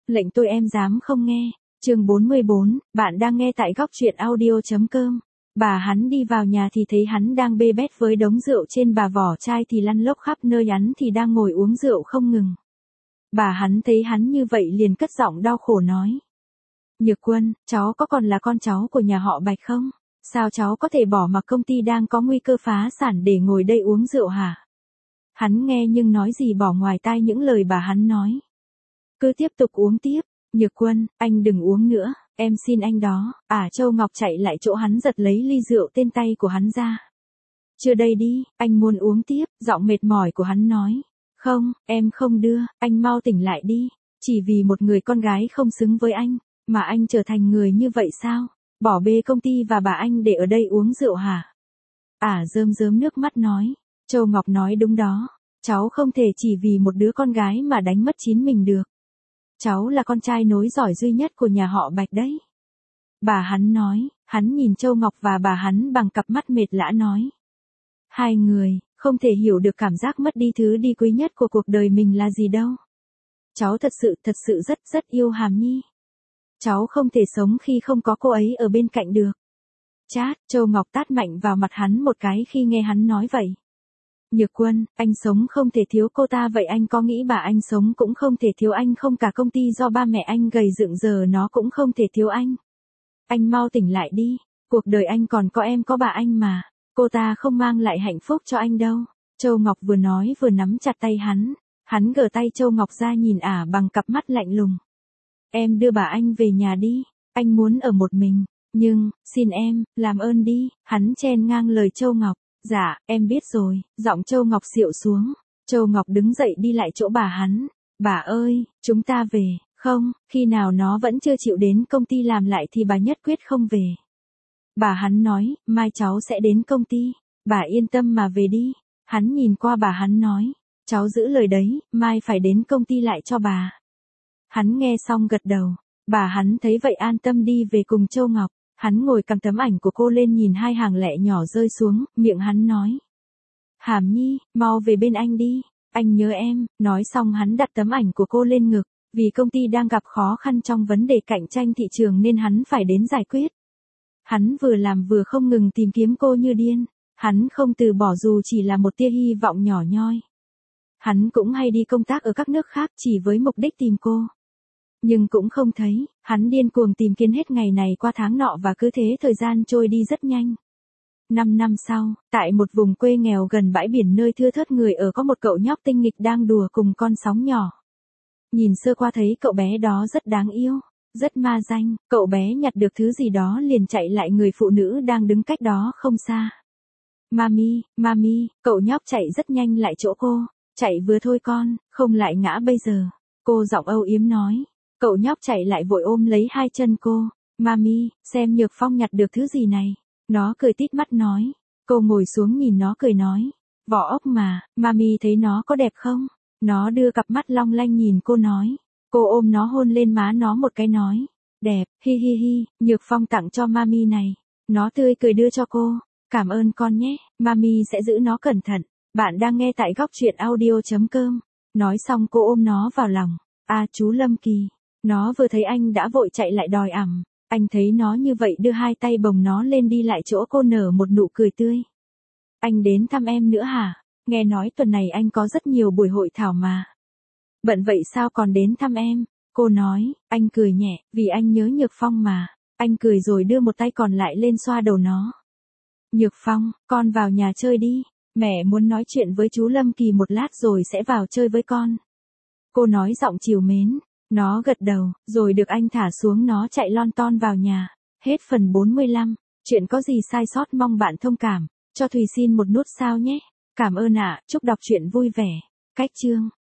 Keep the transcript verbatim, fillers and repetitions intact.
Lệnh tôi em dám không nghe. Chương bốn mươi bốn, bạn đang nghe tại góc truyện audio chấm com. Bà hắn đi vào nhà thì thấy hắn đang bê bết với đống rượu trên, bà vỏ chai thì lăn lóc khắp nơi, hắn thì đang ngồi uống rượu không ngừng. Bà hắn thấy hắn như vậy liền cất giọng đau khổ nói. Nhược Quân, cháu có còn là con cháu của nhà họ Bạch không? Sao cháu có thể bỏ mặc công ty đang có nguy cơ phá sản để ngồi đây uống rượu hả? Hắn nghe nhưng nói gì bỏ ngoài tai những lời bà hắn nói. Cứ tiếp tục uống tiếp. Nhược Quân, anh đừng uống nữa, em xin anh đó. À, Châu Ngọc chạy lại chỗ hắn giật lấy ly rượu tên tay của hắn ra. Chưa đây đi, anh muốn uống tiếp, giọng mệt mỏi của hắn nói. Không, em không đưa, anh mau tỉnh lại đi. Chỉ vì một người con gái không xứng với anh, mà anh trở thành người như vậy sao? Bỏ bê công ty và bà anh để ở đây uống rượu hả? À, rơm rớm nước mắt nói. Châu Ngọc nói đúng đó, cháu không thể chỉ vì một đứa con gái mà đánh mất chín mình được. Cháu là con trai nối giỏi duy nhất của nhà họ Bạch đấy. Bà hắn nói, hắn nhìn Châu Ngọc và bà hắn bằng cặp mắt mệt lã nói. Hai người, không thể hiểu được cảm giác mất đi thứ đi quý nhất của cuộc đời mình là gì đâu. Cháu thật sự, thật sự rất, rất yêu Hàm Nhi. Cháu không thể sống khi không có cô ấy ở bên cạnh được. Chát, Châu Ngọc tát mạnh vào mặt hắn một cái khi nghe hắn nói vậy. Nhược Quân, anh sống không thể thiếu cô ta, vậy anh có nghĩ bà anh sống cũng không thể thiếu anh không? Cả công ty do ba mẹ anh gầy dựng giờ nó cũng không thể thiếu anh. Anh mau tỉnh lại đi, cuộc đời anh còn có em có bà anh mà, cô ta không mang lại hạnh phúc cho anh đâu. Châu Ngọc vừa nói vừa nắm chặt tay hắn, hắn gỡ tay Châu Ngọc ra nhìn ả bằng cặp mắt lạnh lùng. Em đưa bà anh về nhà đi, anh muốn ở một mình, nhưng, xin em, làm ơn đi, hắn chen ngang lời Châu Ngọc. Dạ, em biết rồi, giọng Châu Ngọc xịu xuống. Châu Ngọc đứng dậy đi lại chỗ bà hắn. Bà ơi, chúng ta về, không, khi nào nó vẫn chưa chịu đến công ty làm lại thì bà nhất quyết không về. Bà hắn nói, mai cháu sẽ đến công ty, bà yên tâm mà về đi. Hắn nhìn qua bà hắn nói, cháu giữ lời đấy, mai phải đến công ty lại cho bà. Hắn nghe xong gật đầu, bà hắn thấy vậy an tâm đi về cùng Châu Ngọc. Hắn ngồi cầm tấm ảnh của cô lên nhìn hai hàng lệ nhỏ rơi xuống, miệng hắn nói. Hàm Nhi, mau về bên anh đi, anh nhớ em. Nói xong hắn đặt tấm ảnh của cô lên ngực, vì công ty đang gặp khó khăn trong vấn đề cạnh tranh thị trường nên hắn phải đến giải quyết. Hắn vừa làm vừa không ngừng tìm kiếm cô như điên, hắn không từ bỏ dù chỉ là một tia hy vọng nhỏ nhoi. Hắn cũng hay đi công tác ở các nước khác chỉ với mục đích tìm cô. Nhưng cũng không thấy, hắn điên cuồng tìm kiếm hết ngày này qua tháng nọ và cứ thế thời gian trôi đi rất nhanh. Năm năm sau, tại một vùng quê nghèo gần bãi biển nơi thưa thớt người ở có một cậu nhóc tinh nghịch đang đùa cùng con sóng nhỏ. Nhìn sơ qua thấy cậu bé đó rất đáng yêu, rất ma danh, cậu bé nhặt được thứ gì đó liền chạy lại người phụ nữ đang đứng cách đó không xa. Mami, mami, cậu nhóc chạy rất nhanh lại chỗ cô, chạy vừa thôi con, không lại ngã bây giờ. Cô giọng âu yếm nói. Cậu nhóc chạy lại vội ôm lấy hai chân cô. Mami, xem Nhược Phong nhặt được thứ gì này. Nó cười tít mắt nói. Cô ngồi xuống nhìn nó cười nói. Vỏ ốc mà, Mami thấy nó có đẹp không? Nó đưa cặp mắt long lanh nhìn cô nói. Cô ôm nó hôn lên má nó một cái nói. Đẹp, hi hi hi, Nhược Phong tặng cho Mami này. Nó tươi cười đưa cho cô. Cảm ơn con nhé, Mami sẽ giữ nó cẩn thận. Bạn đang nghe tại góc truyện audio chấm com. Nói xong cô ôm nó vào lòng. À, chú Lâm Kỳ. Nó vừa thấy anh đã vội chạy lại đòi ẵm. Anh thấy nó như vậy đưa hai tay bồng nó lên đi lại chỗ cô nở một nụ cười tươi. Anh đến thăm em nữa hả? Nghe nói tuần này anh có rất nhiều buổi hội thảo mà. Bận vậy sao còn đến thăm em? Cô nói, anh cười nhẹ, vì anh nhớ Nhược Phong mà. Anh cười rồi đưa một tay còn lại lên xoa đầu nó. Nhược Phong, con vào nhà chơi đi. Mẹ muốn nói chuyện với chú Lâm Kỳ một lát rồi sẽ vào chơi với con. Cô nói giọng trìu mến. Nó gật đầu, rồi được anh thả xuống nó chạy lon ton vào nhà. Hết phần bốn mươi lăm. Chuyện có gì sai sót mong bạn thông cảm. Cho Thùy xin một nút sao nhé. Cảm ơn ạ, chúc đọc truyện vui vẻ. Cách chương.